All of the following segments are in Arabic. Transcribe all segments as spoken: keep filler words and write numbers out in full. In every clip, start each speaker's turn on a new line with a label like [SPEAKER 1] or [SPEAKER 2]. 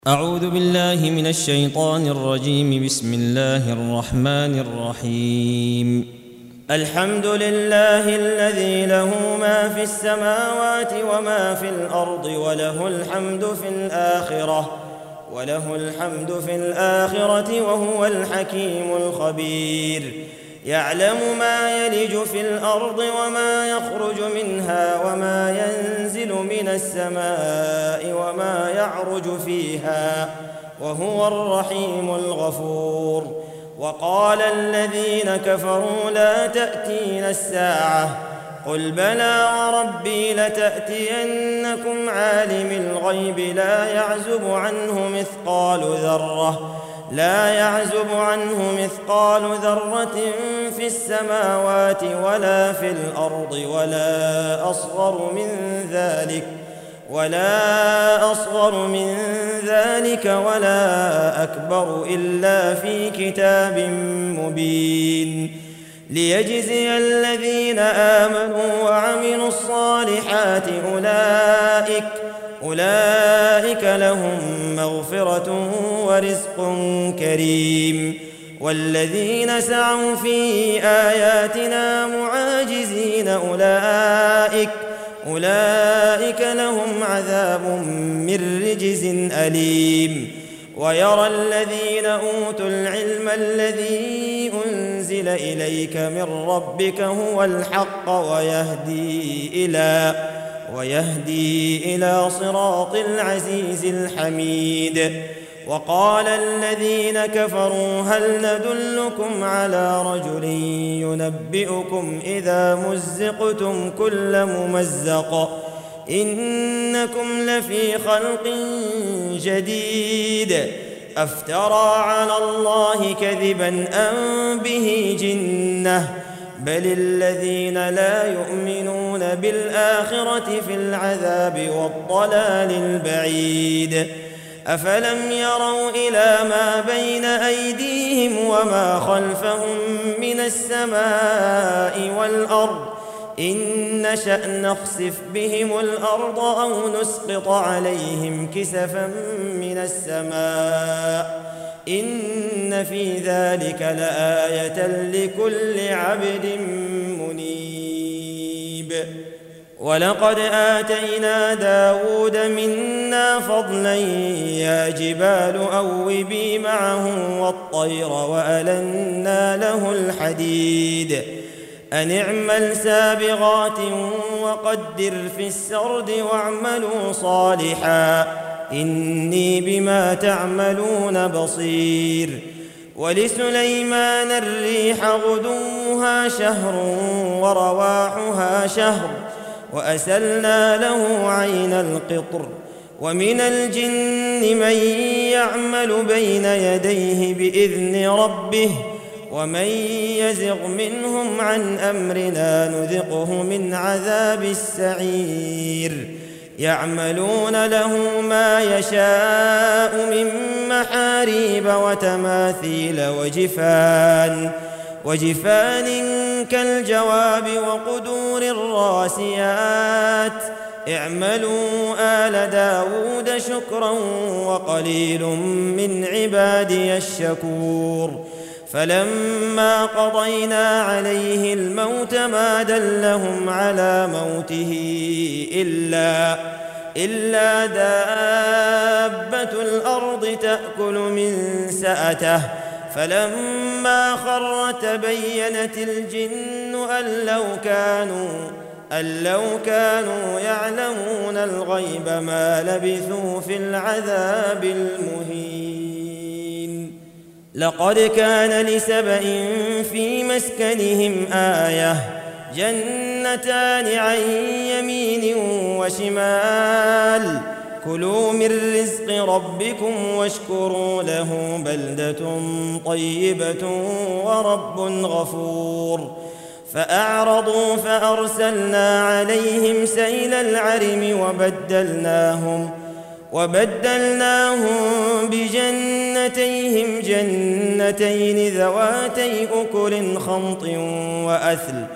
[SPEAKER 1] أعوذ بالله من الشيطان الرجيم. بسم الله الرحمن الرحيم. الحمد لله الذي له ما في السماوات وما في الأرض وله الحمد في الآخرة وله الحمد في الآخرة وهو الحكيم الخبير. يعلم ما يلج في الأرض وما يخرج منها وما ينزل من السماء وما يعرج فيها وهو الرحيم الغفور. وقال الذين كفروا لا تأتينا الساعة قل بلى وربي لتأتينكم عالم الغيب لا يعزب عنه مثقال ذرة لا يعزب عنه مثقال ذرة في السماوات ولا في الأرض ولا أصغر من ذلك ولا أصغر من ذلك ولا أكبر إلا في كتاب مبين. ليجزي الذين آمنوا وعملوا الصالحات أولئك أولئك لهم مغفرة ورزق كريم. والذين سعوا في آياتنا معاجزين أولئك أولئك لهم عذاب من رجز أليم. ويرى الذين أوتوا العلم الذي أنزل إليك من ربك هو الحق ويهدي إلى ويهدي إلى صراط العزيز الحميد. وقال الذين كفروا هل ندلكم على رجل ينبئكم إذا مزقتم كل ممزق إنكم لفي خلق جديد أفترى على الله كذبا أم به جنة بل الذين لا يؤمنون بالآخرة في العذاب والضلال البعيد. أفلم يروا إلى ما بين أيديهم وما خلفهم من السماء والأرض إن نشأ نخسف بهم الأرض أو نسقط عليهم كسفا من السماء إن في ذلك لآية لكل عبد منيب. ولقد آتينا داود منا فضلا يا جبال أوبي معه والطير وألنا له الحديد أن اعمل سابغات وقدر في السرد واعملوا صالحا إني بما تعملون بصير. ولسليمان الريح غدوها شهر ورواحها شهر وأسلنا له عين القطر. ومن الجن من يعمل بين يديه بإذن ربه ومن يزغ منهم عن أمرنا نذقه من عذاب السعير. يعملون له ما يشاء من محاريب وتماثيل وجفان وجفان كالجواب وقدور الراسيات اعملوا آل داود شكرا وقليل من عبادي الشكور. فلما قضينا عليه الموت ما دلهم على موته إلا, إلا دابة الأرض تأكل من سأته فلما خر تبينت الجن أن لو كانوا أن لو كانوا يعلمون الغيب ما لبثوا في العذاب المهين. لقد كان لسبإ في مسكنهم آية جنتان عن يمين وشمال كلوا من رزق ربكم واشكروا له بلدة طيبة ورب غفور. فأعرضوا فأرسلنا عليهم سيل العرم وبدلناهم وبدلناهم بجنتيهم جنتين ذواتي أكل خمط وأثل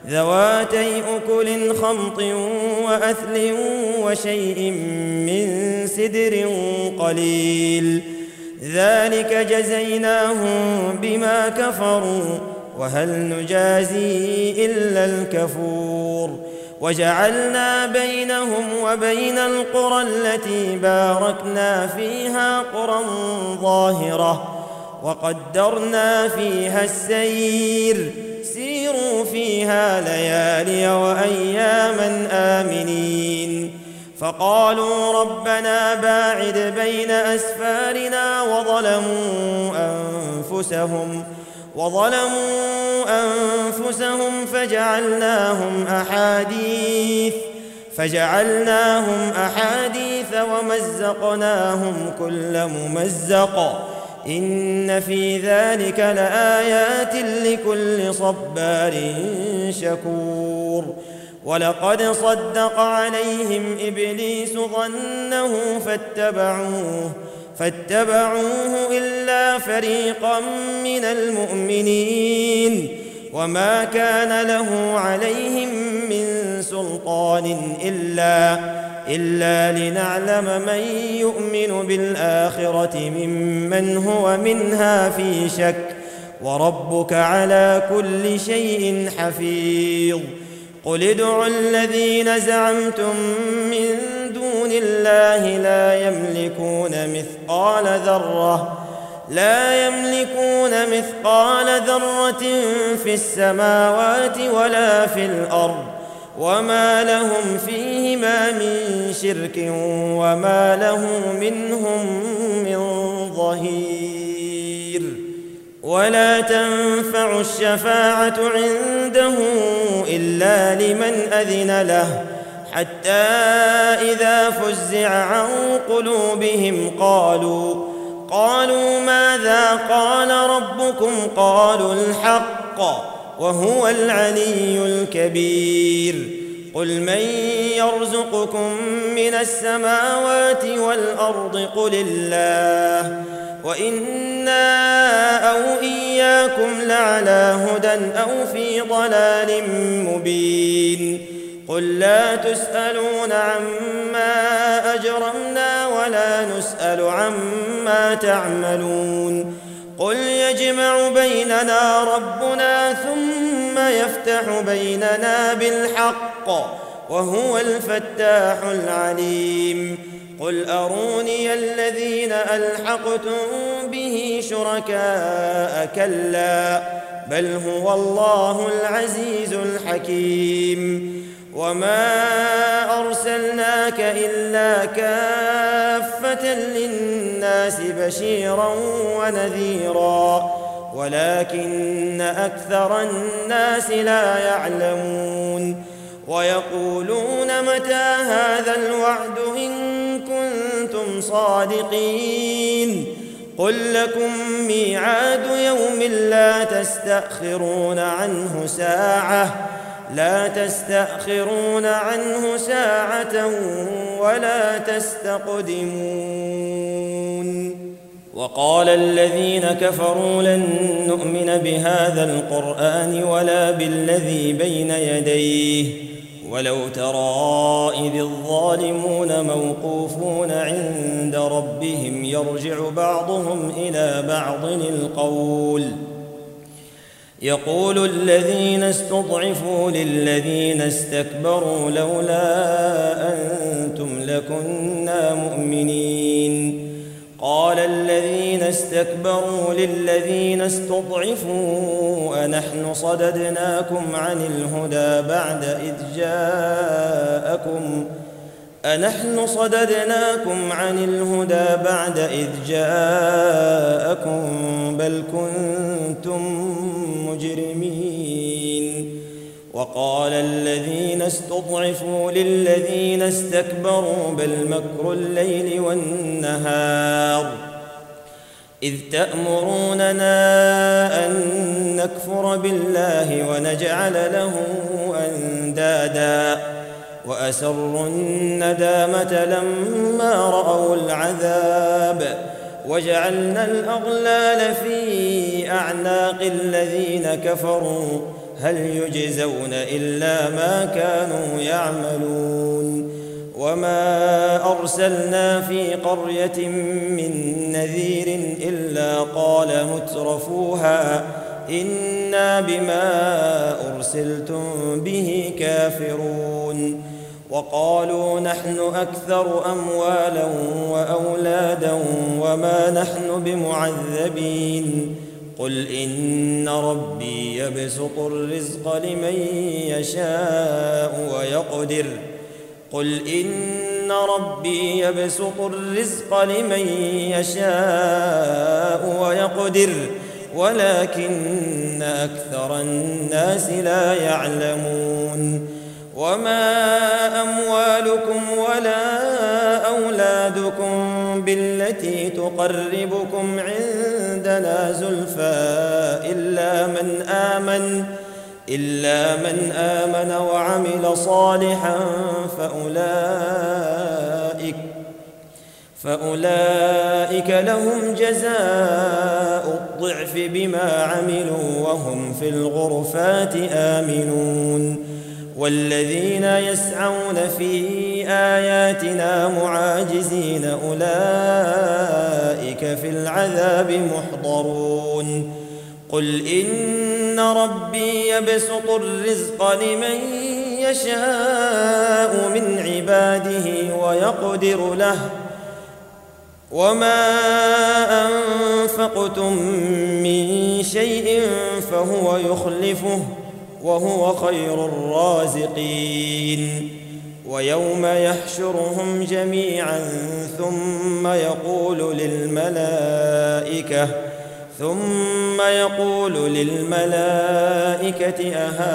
[SPEAKER 1] ذواتي أكل خمط وأثل وشيء من سدر قليل ذلك جزيناهم بما كفروا وهل نجازي إلا الكفور وجعلنا بينهم وبين القرى التي باركنا فيها قرى ظاهرة وقدرنا فيها السير سيروا فيها ليالي وأياما آمنين فقالوا ربنا باعد بين أسفارنا وظلموا أنفسهم وظلموا أنفسهم فجعلناهم أحاديث فجعلناهم أحاديث ومزقناهم كل ممزق إن في ذلك لآيات لكل صبار شكور ولقد صدق عليهم إبليس ظنه فاتبعوه فاتبعوه إلا فريقا من المؤمنين وما كان له عليهم من سلطان إلا إلا لنعلم من يؤمن بالآخرة ممن هو منها في شك وربك على كل شيء حفيظ قل ادعوا الذين زعمتم من دون الله لا يملكون مثقال ذرة لا يملكون مثقال ذرة في السماوات ولا في الأرض وما لهم فيهما من شرك وما له منهم من ظهير ولا تنفع الشفاعة عنده إلا لمن أذن له حتى إذا فزع عن قلوبهم قالوا قالوا ماذا قال ربكم قالوا الحق وهو العلي الكبير قل من يرزقكم من السماوات والأرض قل الله وإنا أو إياكم لعلى هدى أو في ضلال مبين قل لا تسألون عما أجرمنا ولا نسأل عما تعملون قل يجمع بيننا ربنا ثم يفتح بيننا بالحق وهو الفتاح العليم قل أروني الذين ألحقتم به شركاء كلا بل هو الله العزيز الحكيم وما أرسلناك إلا كافة للناس بشيرا ونذيرا ولكن أكثر الناس لا يعلمون ويقولون متى هذا الوعد إن كنتم صادقين قل لكم ميعاد يوم لا تستأخرون عنه ساعة لا تستأخرون عنه ساعة ولا تستقدمون وقال الذين كفروا لن نؤمن بهذا القرآن ولا بالذي بين يديه ولو ترى إذ الظالمون موقوفون عند ربهم يرجع بعضهم إلى بعض القول يقول الذين استضعفوا للذين استكبروا لولا أنتم لكنا مؤمنين قال الذين استكبروا للذين استضعفوا أنحن صددناكم عن الهدى بعد إذ جاءكم أنحن صددناكم عن الهدى بعد إذ جاءكم بل كنتم مجرمين وقال الذين استضعفوا للذين استكبروا بل مكر الليل والنهار إذ تأمروننا أن نكفر بالله ونجعل له أندادا وأسروا الندامة لما رأوا العذاب وجعلنا الأغلال في أعناق الذين كفروا هل يجزون إلا ما كانوا يعملون وما أرسلنا في قرية من نذير إلا قال مترفوها إنا بما أرسلتم به كافرون وقالوا نحن أكثر أموالا وأولادا وما نحن بمعذبين قل إن ربي يبسط الرزق لمن يشاء ويقدر قل إن ربي يبسط الرزق لمن يشاء ويقدر ولكن أكثر الناس لا يعلمون وما أموالكم ولا أولادكم بالتي تقربكم عندنا زلفى إلا من آمن إلا من آمن وعمل صالحا فأولئك فأولئك لهم جزاء الضعف بما عملوا وهم في الغرفات آمنون والذين يسعون في آياتنا معاجزين أولئك في العذاب محضرون قل إن ربي يبسط الرزق لمن يشاء من عباده ويقدر له وما أنفقتم من شيء فهو يخلفه وهو خير الرازقين ويوم يحشرهم جميعا ثم يقول للملائكة ثم يقول للملائكة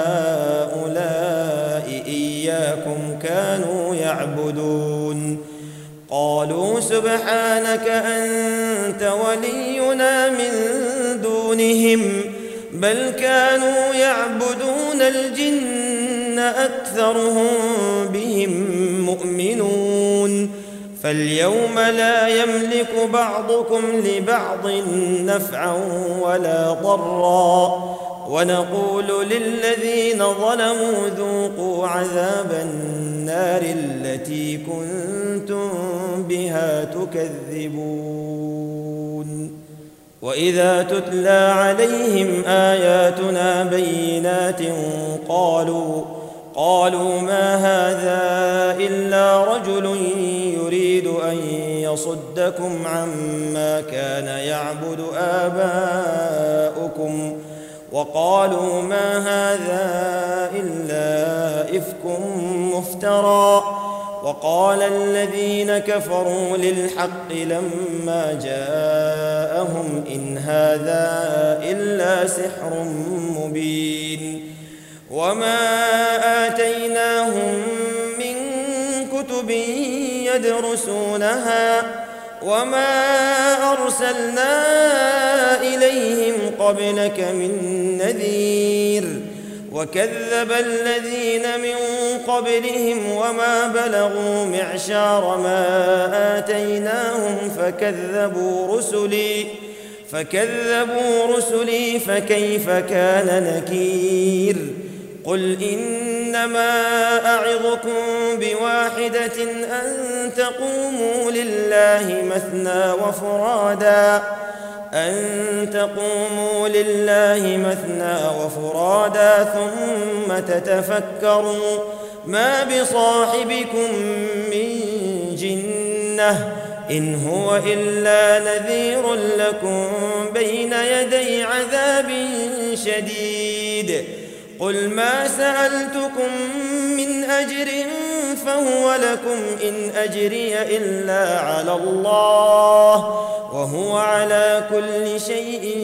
[SPEAKER 1] أهؤلاء إياكم كانوا يعبدون قالوا سبحانك أنت ولينا من دونهم بل كانوا يعبدون الجن أكثرهم بهم مؤمنون فاليوم لا يملك بعضكم لبعض نفعا ولا ضرا ونقول للذين ظلموا ذوقوا عذاب النار التي كنتم بها تكذبون وإذا تتلى عليهم آياتنا بينات قالوا قالوا ما هذا إلا رجل يريد أن يصدكم عما كان يعبد آباؤكم وقالوا ما هذا إلا إفك مفترى وقال الذين كفروا للحق لما جاءهم إن هذا إلا سحر مبين وما آتيناهم من كتب يدرسونها وما أرسلنا إليهم قبلك من نذير وكذب الذين من قبلهم وما بلغوا معشار ما آتيناهم فكذبوا رسلي فكذبوا رسلي فكيف كان نكير قل إنما أعظكم بواحدة أن تقوموا لله مثنى وفرادا أن تقوموا لله مثنى وفرادا ثم تتفكروا ما بصاحبكم من جنة إن هو إلا نذير لكم بين يدي عذاب شديد قل ما سألتكم من أجر فهو لكم إن أجري إلا على الله وهو على كل شيء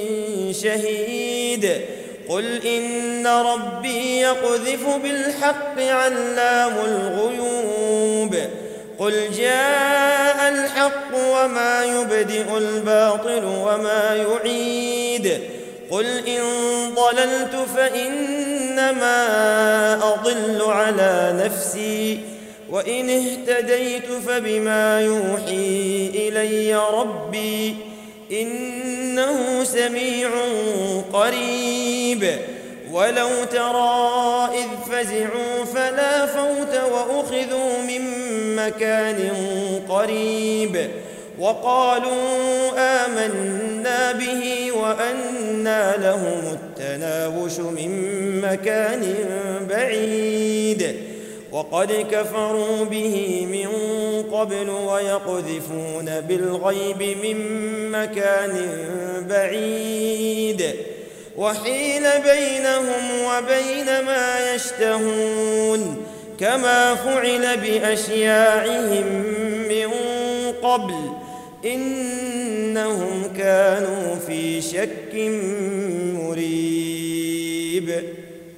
[SPEAKER 1] شهيد قل إن ربي يقذف بالحق علام الغيوب قل جاء الحق وما يبدئ الباطل وما يعيد قل إن ضللت فإنما أضل على نفسي وإن اهتديت فبما يوحي إلي ربي إنه سميع قريب ولو ترى إذ فزعوا فلا فوت وأخذوا من مكان قريب وقالوا آمنا به وأنى لهم التناوش من مكان بعيد وقد كفروا به من قبل ويقذفون بالغيب من مكان بعيد وحيل بينهم وبين ما يشتهون كما فعل بأشياعهم من قبل إنهم كانوا في شك مريب.